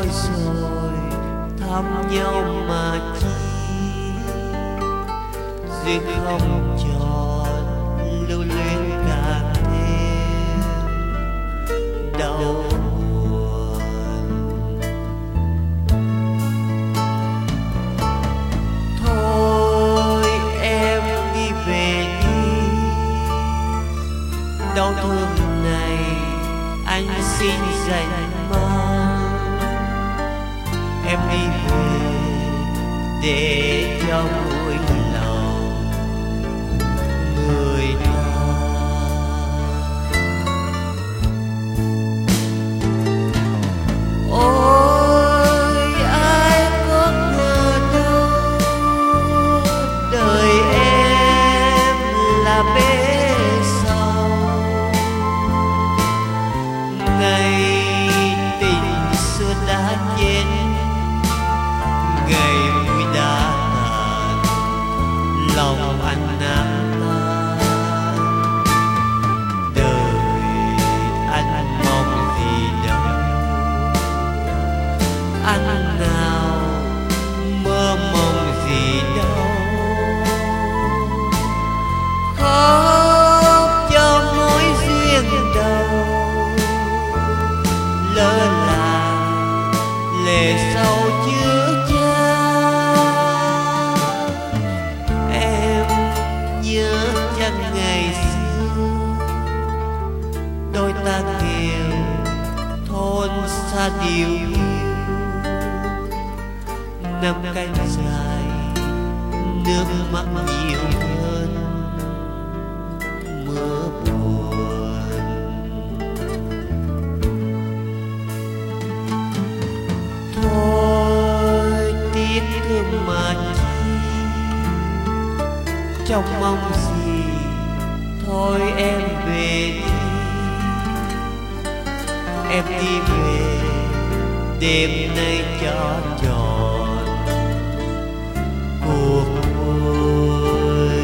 rồi thăm nhau mà chi, duyên không tròn lưu luyến càng thêm đau buồn. Thôi em đi về đi, đau thương này anh xin dành mang. Em đi về để cho vui lòng người ta. Ôi ai có ngờ đâu đời em là bể sầu, ngày tình xưa đã chết, ngày vui đã tàn, lòng anh nát tan. Đời anh mong gì đâu, anh nào mơ mộng gì đâu. Khóc cho mối duyên đầu, lỡ làng lệ sâu chứa chan. Em nhớ chăng ngày xưa đôi ta nghèo thôn xa điều hiu, năm cánh dài nước mắt nhiều hơn mưa buồn. Thôi tiếc thương mà chi, trong mong gì thôi em về đi. Em đi về đêm nay cho tròn cuộc vui.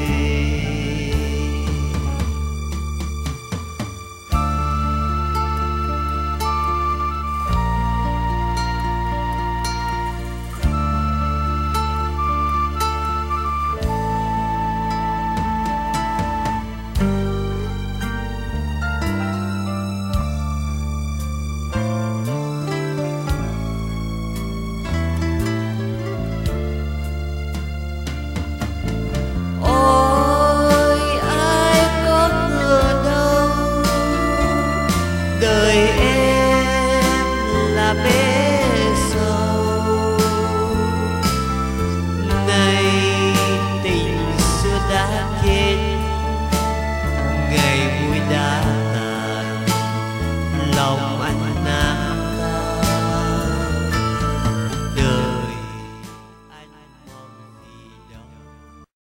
Đời em là bể sầu, ngày tình xưa đã chết, ngày